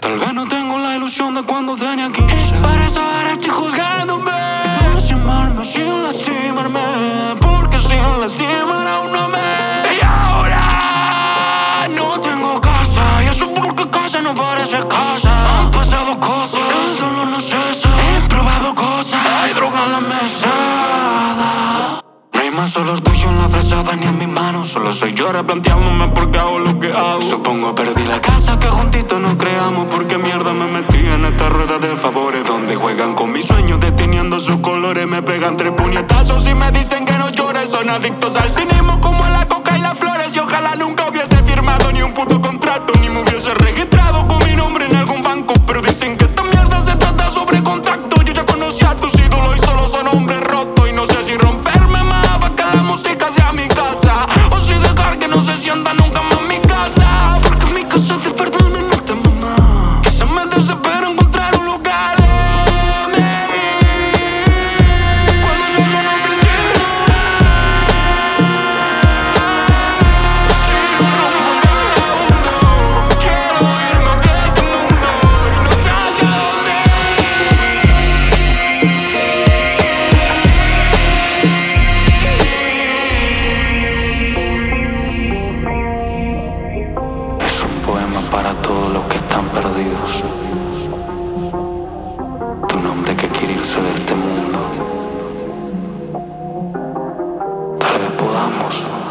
Tal vez no tengo la ilusión de cuando tenía 15. Para eso ahora estoy juzgándome. Sin amarme, sin lastimarme, porque sin lastimar aún no me. Y ahora no tengo casa, y eso porque casa no parece casa. Han pasado cosas, el dolor no cesa. He probado cosas, hay droga en la mesada. No hay más olor tuyo en la fresada ni en mis manos. Solo soy yo replanteándome por qué hago lo que hago. Supongo perdí la casa que juntito nos creamos. Porque mierda me metí en esta rueda de favores, donde juegan con mis sueños deteniendo sus colores. Me pegan 3 puñetazos y me dicen que no llore. Son adictos al cinismo como a la coca y las flores. Y ojalá nunca hubiese firmado ni un puto contrato, ni me hubiese registrado con mi nombre en algún banco. Pero dicen que esta mierda se trata sobre contacto. Yo ya conocí a tus ídolos y solo son hombres rotos. Y no sé si romperme más para que la música sea mi casa, o si dejar que no se sienta nunca más mi casa. Porque en mi casa te perdono y no te mamá. Quizás me desespero encontrar un lugar de cuando yo no aprendí. Si no rompo mi mundo, quiero irme de este mundo y no sé hacia dónde ir. Es un poema para todos los que están perdidos. Tu nombre que quiere irse de este mundo. Tal vez podamos